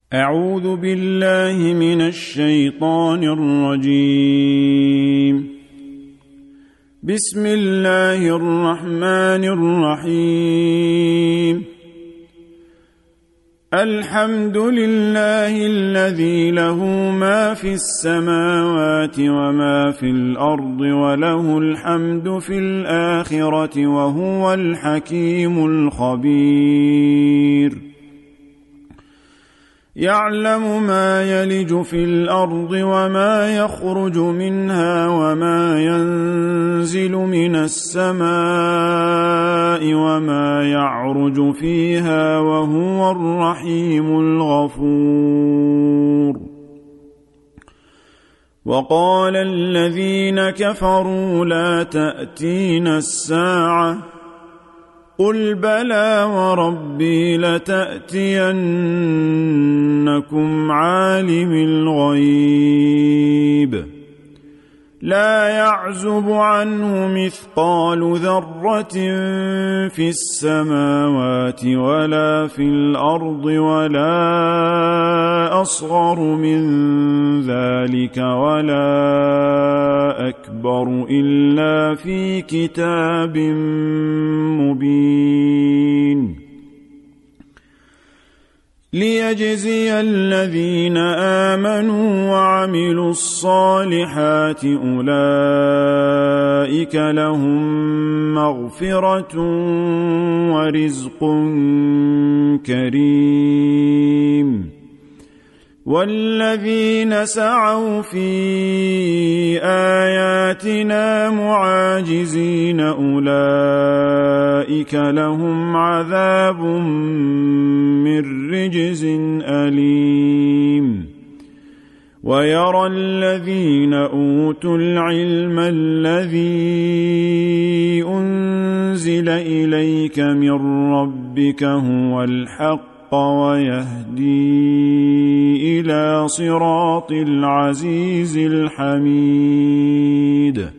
أعوذ بالله من الشيطان الرجيم. بسم الله الرحمن الرحيم. الحمد لله الذي له ما في السماوات وما في الأرض وله الحمد في الآخرة وهو الحكيم الخبير. يعلم ما يلج في الأرض وما يخرج منها وما ينزل من السماء وما يعرج فيها وهو الرحيم الغفور. وقال الذين كفروا لا تأتينا الساعة قل بلى وربي لتأتينكم عالم الغيب لا يعزب عنه مثقال ذرة في السماوات ولا في الأرض ولا أصغر من ذلك ولا أكبر إلا في كتاب مبين. ليجزي الذين آمنوا وعملوا الصالحات أولئك لهم مغفرة ورزق كريم. والذين سعوا في آياتنا معاجزين أولئك لهم عذاب من رجز أليم. ويرى الذين أوتوا العلم الذي أنزل إليك من ربك هو الحق ويهدي إلى صراط العزيز الحميد.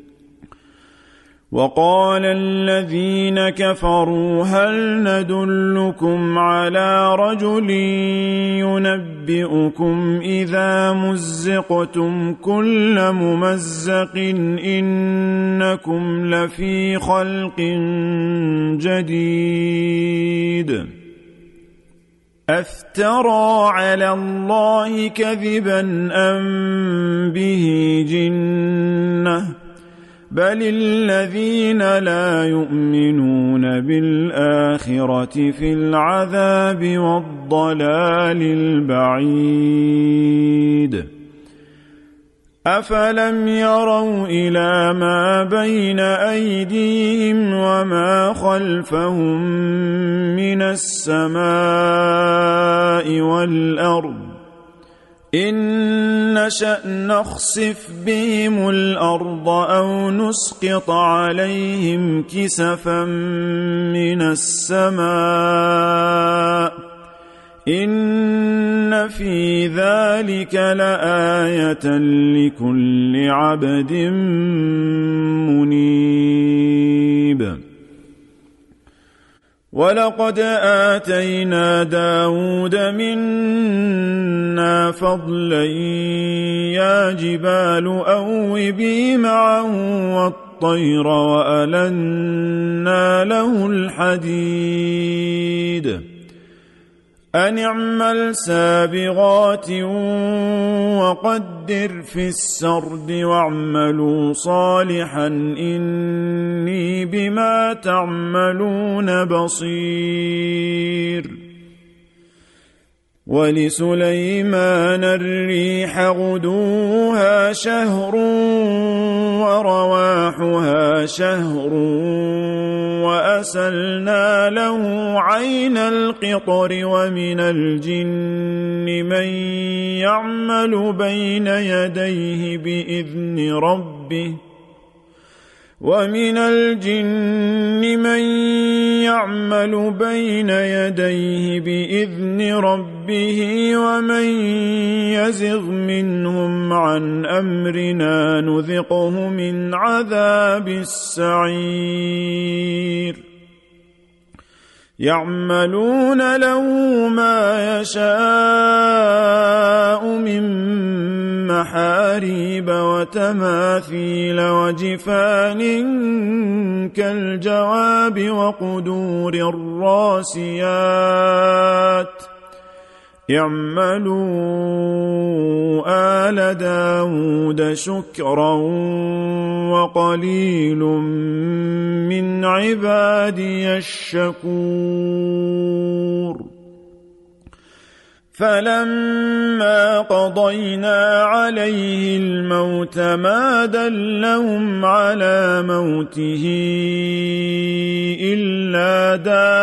وقال الذين كفروا هل ندلكم على رجل ينبئكم إذا مزقتم كل ممزق إنكم لفي خلق جديد. أفترى على الله كذبا أم به جنة بل الذين لا يؤمنون بالآخرة في العذاب والضلال البعيد. أفلم يروا إلى ما بين أيديهم وما خلفهم من السماء والأرض إن نشأ نخسف بهم الأرض أو نسقط عليهم كسفا من السماء إن في ذلك لآية لكل عبد منيب. ولقد آتينا داود منا فضلا يا جبال أوبي معه والطير وألنا له الحديد أن اعمل سابغات وقدر في السرد واعملوا صالحا إني بما تعملون بصير. ولسليمان الريح غدوها شهر ورواحها شهر وأسلنا له عين القطر ومن الجن من يعمل بين يديه بإذن ربه ومن الجن من يعمل بين يديه بإذن ربه ومن يزغ منهم عن أمرنا نذقه من عذاب السعير. يعملون له ما يشاء من محاريب وتماثيل وجفان كالجواب وقدور الراسيات اعملوا آل داود شكرا وقليل من عبادي الشكور فلما قضينا عليه الموت ما دلهم على موته إلا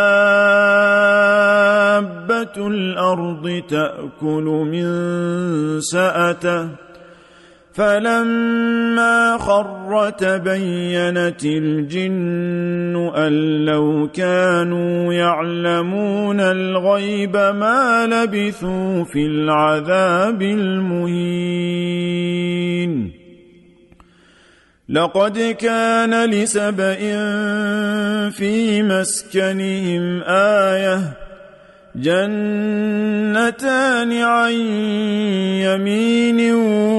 دابة الأرض تأكل من سأته فلما خر تبينت الجن أن لو كانوا يعلمون الغيب ما لبثوا في العذاب المهين لقد كان لسبإ في مسكنهم آية جنتان عن يمين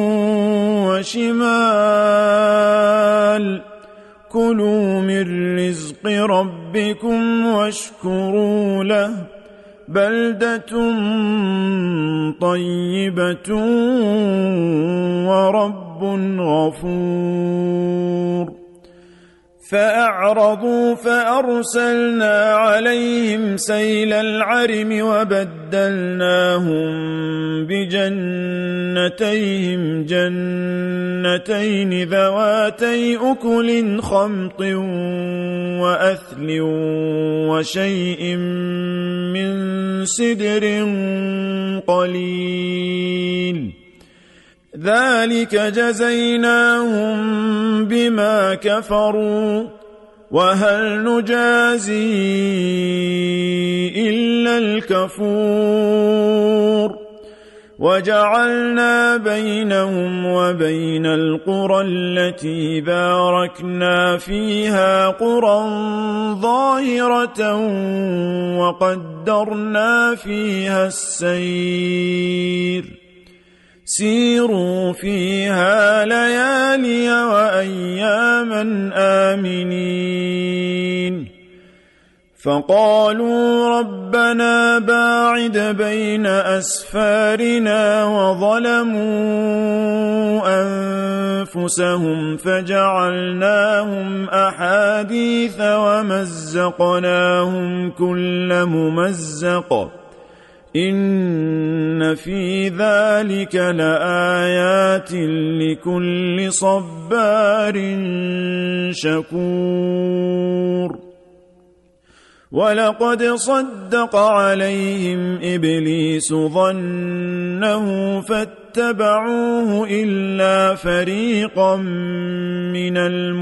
وشمال كلوا من رزق ربكم واشكروا له بلدة طيبة ورب غفور فأعرضوا فأرسلنا عليهم سيل العرم وبدلناهم بجنتيهم جنتين ذواتي أكل خمط وأثل وشيء من سدر قليل ذلك جزيناهم بما كفروا وهل نجازي إلا الكفور وجعلنا بينهم وبين القرى التي باركنا فيها قرى ظاهرة وقدرنا فيها السير سيروا فيها ليالي وأياما آمنين فقالوا ربنا باعد بين أسفارنا وظلموا أنفسهم فجعلناهم أحاديث ومزقناهم كل ممزق إن في ذلك لآيات لكل صبار شكور ولقد صدق عليهم إبليس ظنه فاتبعوه إلا فريقا من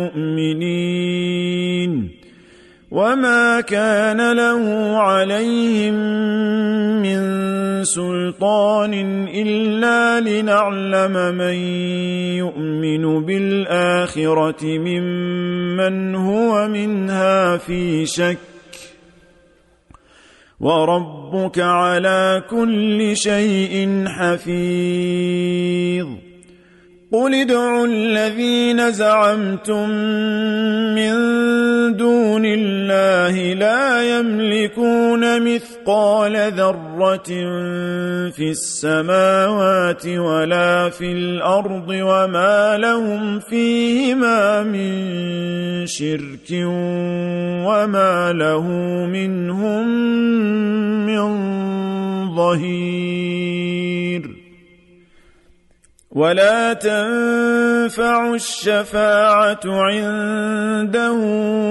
المؤمنين وما كان له عليهم من سلطان إلا لنعلم من يؤمن بالآخرة ممن هو منها في شك وربك على كل شيء حفيظ قل ادعوا الذين زعمتم من دون الله لا يملكون مثقال ذرة في السماوات ولا في الأرض وما لهم فيهما من شرك وما له منهم من ظهير ولا تنفع الشفاعة عنده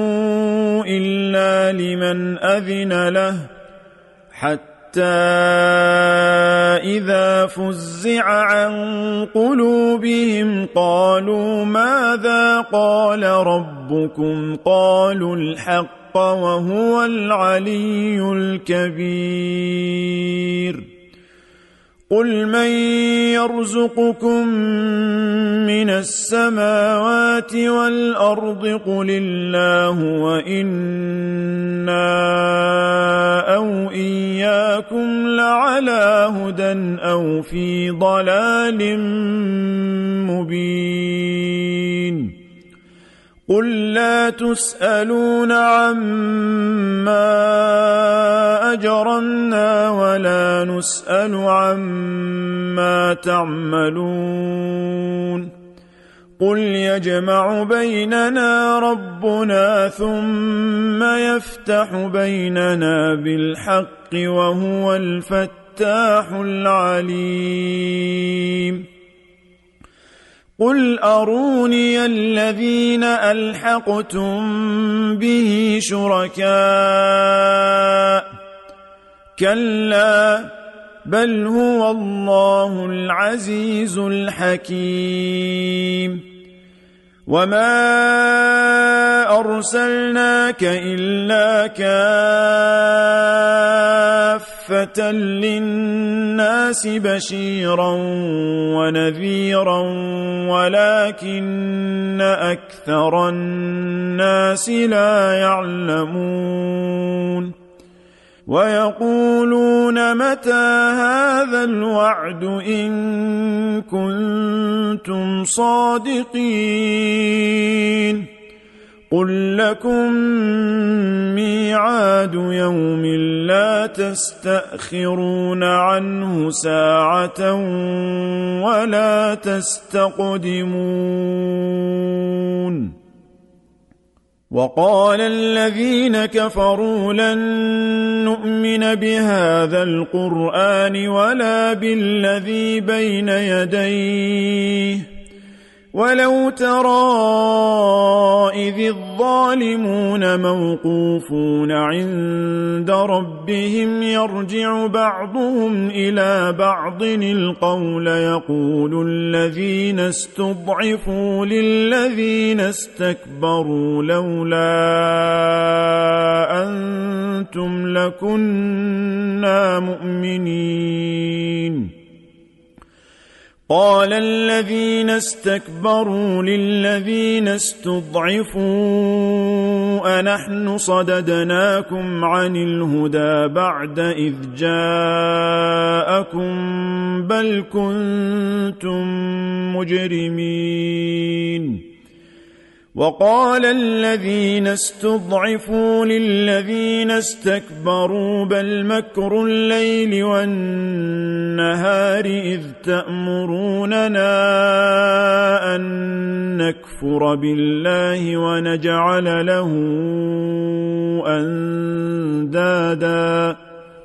إلا لمن أذن له حتى إذا فزع عن قلوبهم قالوا ماذا قال ربكم قالوا الحق وهو العلي الكبير قل من يرزقكم من السماوات والأرض قل الله وإنا أو إياكم لعلى هدى أو في ضلال مبين قل لا تسألون عما أجرمنا ولا نسأل عما تعملون قل يجمع بيننا ربنا ثم يفتح بيننا بالحق وهو الفتاح العليم قل أروني الذين ألحقتم به شركاء كلا بل هو الله العزيز الحكيم وما أرسلناك إلا كافة للناس بشيرا ونذيرا ولكن أكثر الناس لا يعلمون ويقولون متى هذا الوعد إن كنتم صادقين قل لكم ميعاد يوم لا تستأخرون عنه ساعة ولا تستقدمون وقال الذين كفروا لن نؤمن بهذا القرآن ولا بالذي بين يديه ولو ترى إذ الظالمون موقوفون عند ربهم يرجع بعضهم إلى بعض القول يقول الذين استضعفوا للذين استكبروا لولا أنتم لكنا مؤمنين قال الذين استكبروا للذين استضعفوا أنحن صددناكم عن الهدى بعد إذ جاءكم بل كنتم مجرمين وقال الذين استضعفوا للذين استكبروا بل مكر الليل والنهار إذ تأمروننا أن نكفر بالله ونجعل له أندادا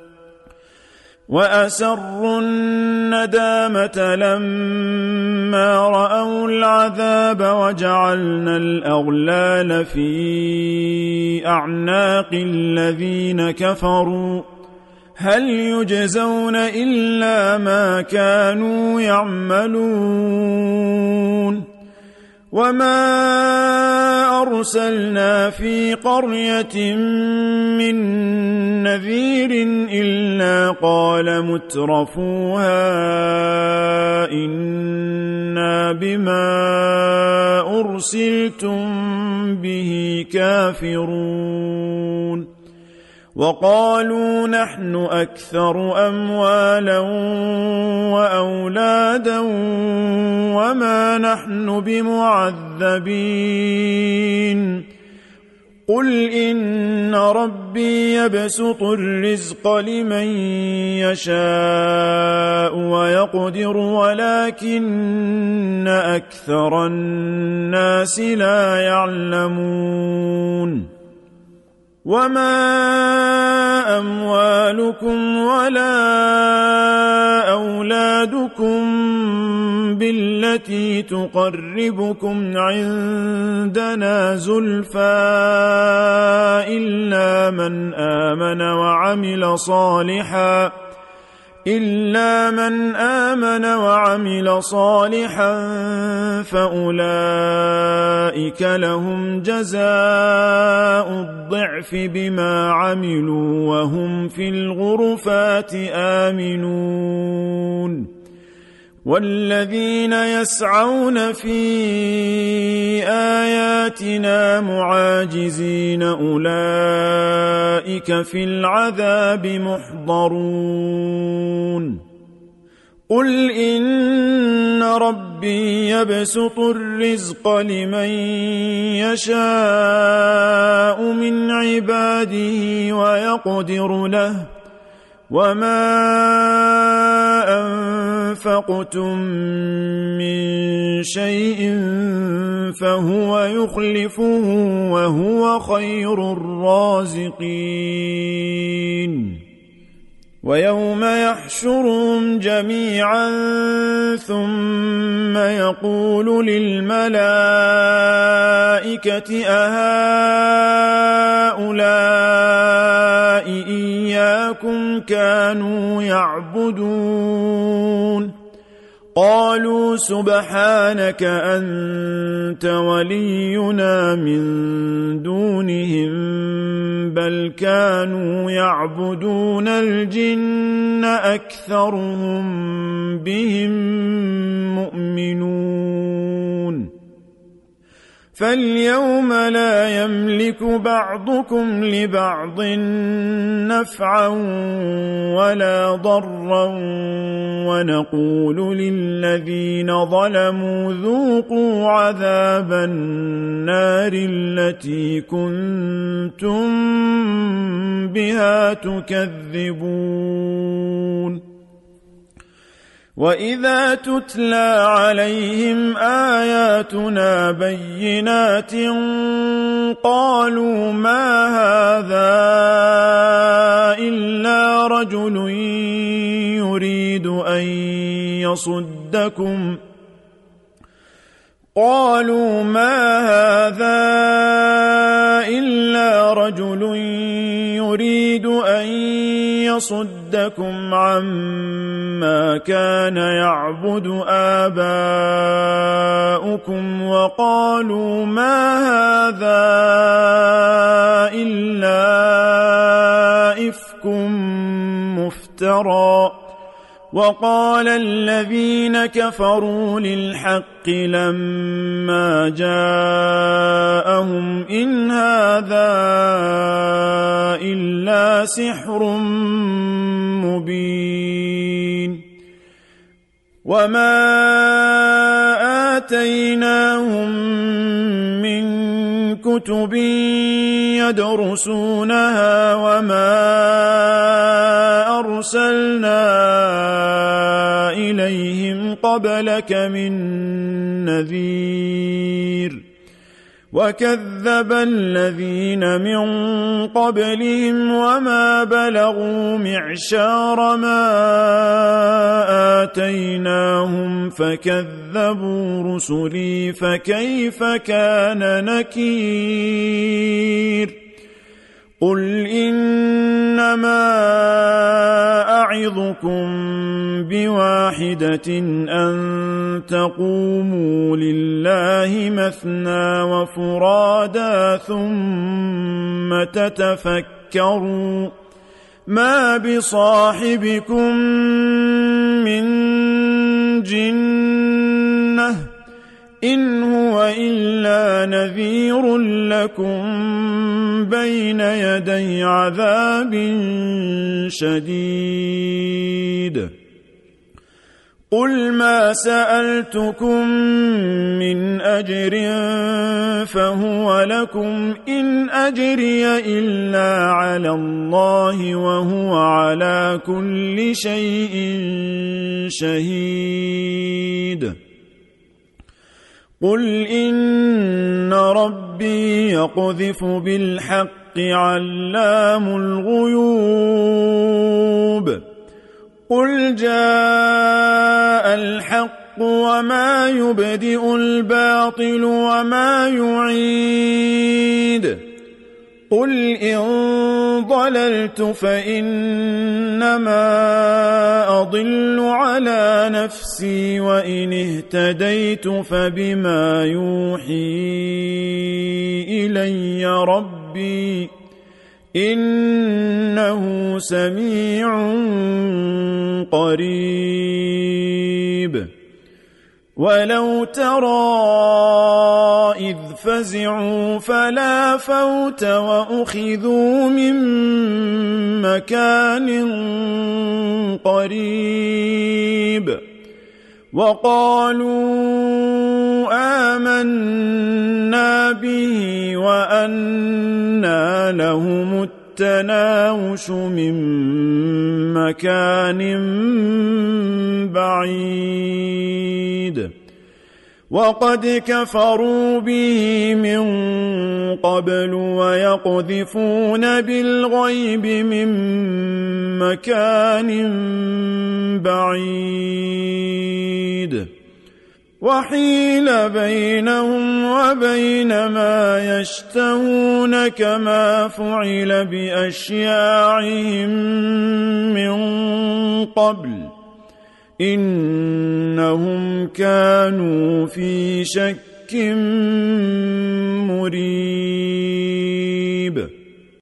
وأسروا الندامة لما رأوا العذاب وجعلنا الأغلال في أعناق الذين كفروا هل يجزون إلا ما كانوا يعملون وما أرسلنا في قرية من نذير إلا قال مترفوها إنا بما أرسلتم به كافرون وقالوا نحن أكثر أموالا وأولادا وما نحن بمعذبين قل إن ربي يبسط الرزق لمن يشاء ويقدر ولكن أكثر الناس لا يعلمون وما أموالكم ولا أولادكم بالتي تقربكم عندنا زلفى إلا من آمن وعمل صالحا إلا من آمن وعمل صالحا فأولئك لهم جزاء الضعف بما عملوا وهم في الغرفات آمنون والذين يسعون في آياتنا معاجزين أولئك في العذاب محضرون قل إن ربي يبسط الرزق لمن يشاء من عباده ويقدر له وما أنفقتم من شيء فهو يخلفه وهو خير الرازقين ويوم يحشرهم جميعا ثم يقول للملائكة أهؤلاء إياكم كانوا يعبدون قالوا سبحانك أنت ولينا من دونهم بل كانوا يعبدون الجن أكثرهم بهم مؤمنون فاليوم لا يملك بعضكم لبعض نفعا ولا ضرا ونقول للذين ظلموا ذوقوا عذاب النار التي كنتم بها تكذبون وإذا تتلى عليهم آياتنا بينات قالوا ما هذا إلا رجل يريد أن يصدكم عما كان يعبد آباؤكم وقالوا ما هذا إلا إفك مفترى وقال الذين كفروا للحق لما جاءهم إن هذا إلا سحر مبين وما آتيناهم من كتب يدرسونها وما أرسلنا إليهم قبلك من نذير وكذب الذين من قبلهم وما بلغوا معشار ما آتيناهم فكذبوا رسلي فكيف كان نكير قل إنما أعظكم بواحدة أن تقوموا لله مثنى وفرادا ثم تتفكروا ما بصاحبكم من جنة إن هو إلا نذير لكم بين يدي عذاب شديد قل ما سألتكم من أجر فهو لكم إن أجري إلا على الله وهو على كل شيء شهيد قل إن ربي يقذف بالحق علام الغيوب قل جاء الحق وما يبدئ الباطل وما يعيد قل إن ضللت فإنما أضل على نفسي وإن اهتديت فبما يوحي إلي ربي إنه سميع قريب ولو ترى إذ فزعوا فلا فوت وأخذوا من مكان قريب وقالوا آمنا به وأنى لهم التناوش من مكان بعيد وقد كفروا به من قبل ويقذفون بالغيب من مكان بعيد وحيل بينهم وبين ما يشتهون كما فعل بأشياعهم من قبل إنهم كانوا في شك مريب